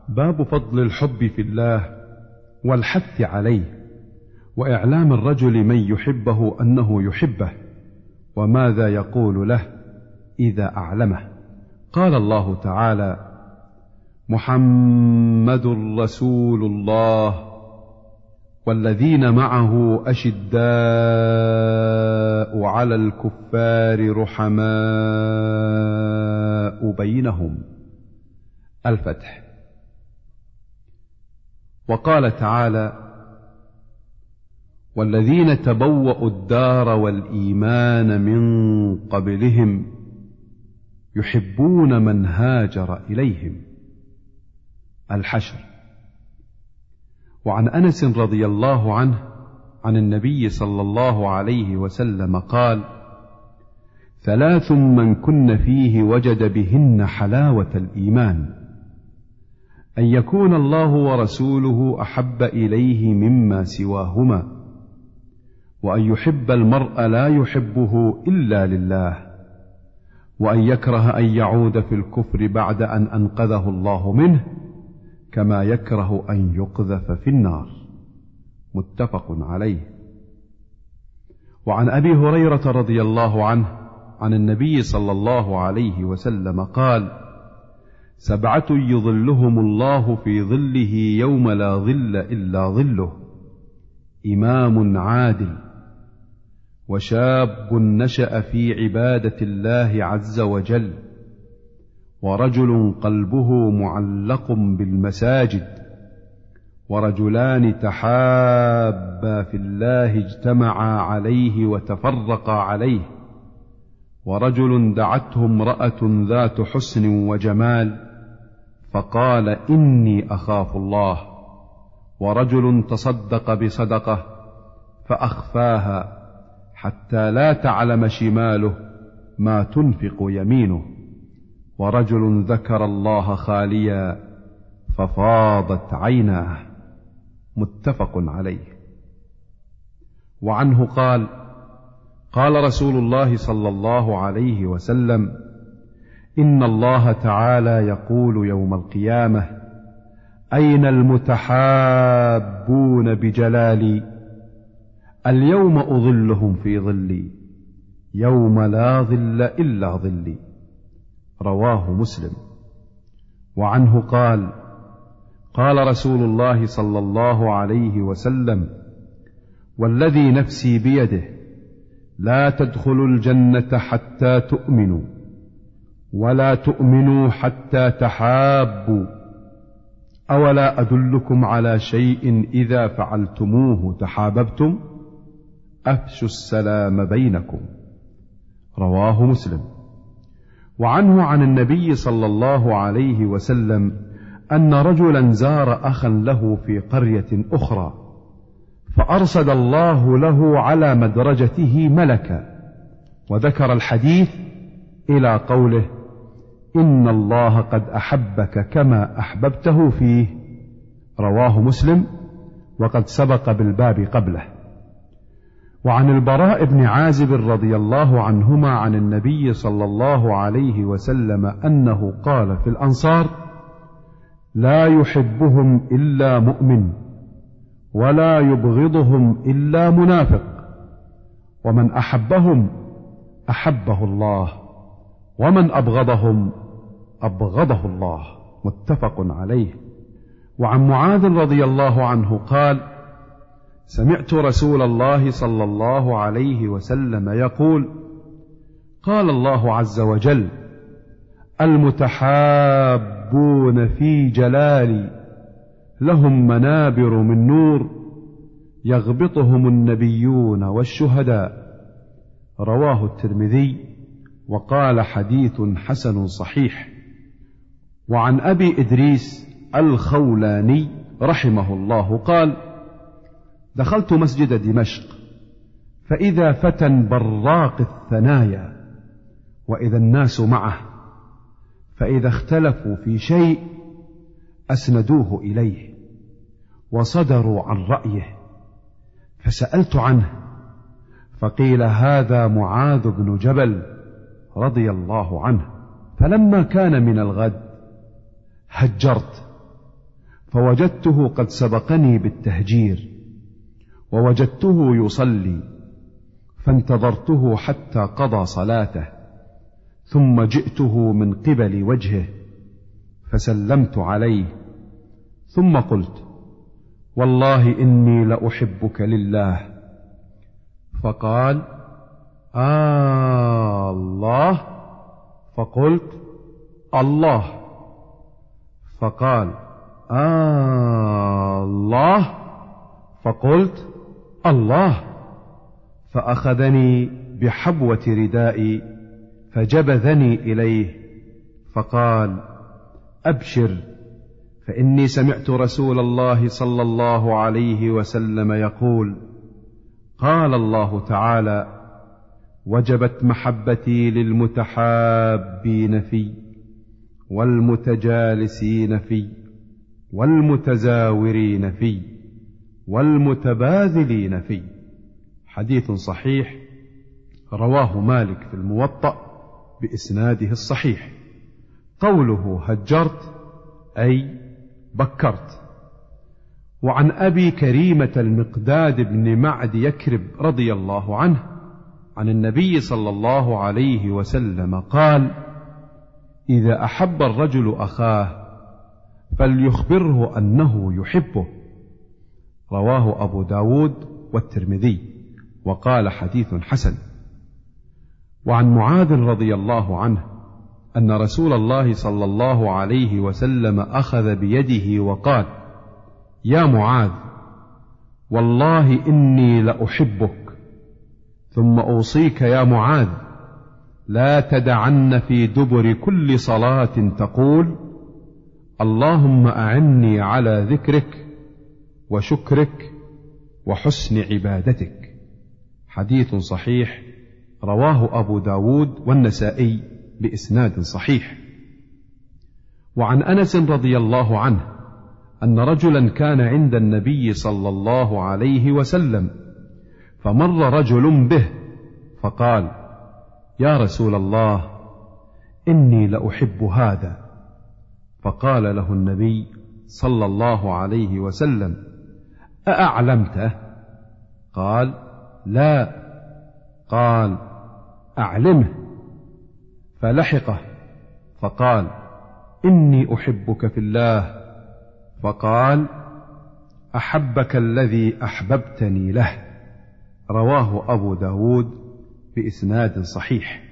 باب فضل الحب في الله والحث عليه، وإعلام الرجل من يحبه أنه يحبه، وماذا يقول له إذا أعلمه. قال الله تعالى: محمد رسول الله والذين معه أشداء على الكفار رحماء بينهم. الفتح. وقال تعالى: والذين تبوأوا الدار والإيمان من قبلهم يحبون من هاجر إليهم. الحشر. وعن أنس رضي الله عنه عن النبي صلى الله عليه وسلم قال: ثلاث من كن فيه وجد بهن حلاوة الإيمان: أن يكون الله ورسوله أحب إليه مما سواهما، وأن يحب المرء لا يحبه إلا لله، وأن يكره أن يعود في الكفر بعد أن أنقذه الله منه، كما يكره أن يقذف في النار. متفق عليه. وعن أبي هريرة رضي الله عنه عن النبي صلى الله عليه وسلم قال: سبعة يظلهم الله في ظله يوم لا ظل إلا ظله: إمام عادل، وشاب نشأ في عبادة الله عز وجل، ورجل قلبه معلق بالمساجد، ورجلان تحابا في الله اجتمعا عليه وتفرقا عليه، ورجل دعته امرأة ذات حسن وجمال فقال: إني أخاف الله، ورجل تصدق بصدقة فأخفاها حتى لا تعلم شماله ما تنفق يمينه، ورجل ذكر الله خاليا ففاضت عيناه. متفق عليه. وعنه قال: قال رسول الله صلى الله عليه وسلم: إن الله تعالى يقول يوم القيامة: أين المتحابون بجلالي؟ اليوم أظلهم في ظلي يوم لا ظل إلا ظلي. رواه مسلم. وعنه قال: قال رسول الله صلى الله عليه وسلم: والذي نفسي بيده لا تدخلوا الجنة حتى تؤمنوا، ولا تؤمنوا حتى تحابوا، أولا أدلكم على شيء إذا فعلتموه تحاببتم؟ أفشوا السلام بينكم. رواه مسلم. وعنه عن النبي صلى الله عليه وسلم أن رجلا زار أخا له في قرية أخرى، فأرصد الله له على مدرجته ملكا، وذكر الحديث إلى قوله: إن الله قد أحبك كما أحببته فيه. رواه مسلم، وقد سبق بالباب قبله. وعن البراء بن عازب رضي الله عنهما عن النبي صلى الله عليه وسلم أنه قال في الأنصار: لا يحبهم إلا مؤمن، ولا يبغضهم إلا منافق، ومن أحبهم أحبه الله، ومن أبغضهم أبغضه الله. متفق عليه. وعن معاذ رضي الله عنه قال: سمعت رسول الله صلى الله عليه وسلم يقول: قال الله عز وجل: المتحابون في جلالي لهم منابر من نور يغبطهم النبيون والشهداء. رواه الترمذي، وقال: حديث حسن صحيح. وعن أبي إدريس الخولاني رحمه الله قال: دخلت مسجد دمشق فإذا فتى براق الثنايا، وإذا الناس معه، فإذا اختلفوا في شيء أسندوه إليه وصدروا عن رأيه، فسألت عنه فقيل: هذا معاذ بن جبل رضي الله عنه. فلما كان من الغد هجرت فوجدته قد سبقني بالتهجير، ووجدته يصلي، فانتظرته حتى قضى صلاته، ثم جئته من قبل وجهه فسلمت عليه، ثم قلت: والله إني لأحبك لله. فقال: الله. فقلت: الله. فقال: الله. فقلت: الله. فأخذني بحبوة ردائي فجبذني إليه فقال: أبشر، فإني سمعت رسول الله صلى الله عليه وسلم يقول: قال الله تعالى: وجبت محبتي للمتحابين في، والمتجالسين في، والمتزاورين في، والمتباذلين في. حديث صحيح رواه مالك في الموطأ بإسناده الصحيح. قوله هجرت أي بكرت. وعن أبي كريمة المقداد بن معد يكرب رضي الله عنه عن النبي صلى الله عليه وسلم قال: إذا أحب الرجل أخاه فليخبره أنه يحبه. رواه أبو داود والترمذي، وقال حديث حسن. وعن معاذ رضي الله عنه أن رسول الله صلى الله عليه وسلم أخذ بيده وقال: يا معاذ، والله إني لأحبك، ثم أوصيك يا معاذ لا تدعن في دبر كل صلاة تقول: اللهم أعني على ذكرك وشكرك وحسن عبادتك. حديث صحيح رواه أبو داود والنسائي بإسناد صحيح. وعن أنس رضي الله عنه أن رجلا كان عند النبي صلى الله عليه وسلم، فمر رجل به فقال: يا رسول الله، إني لأحب هذا. فقال له النبي صلى الله عليه وسلم: أأعلمته؟ قال: لا. قال: أعلمه. فلحقه فقال: إني أحبك في الله. فقال: أحبك الذي أحببتني له. رواه أبو داود بإسناد صحيح.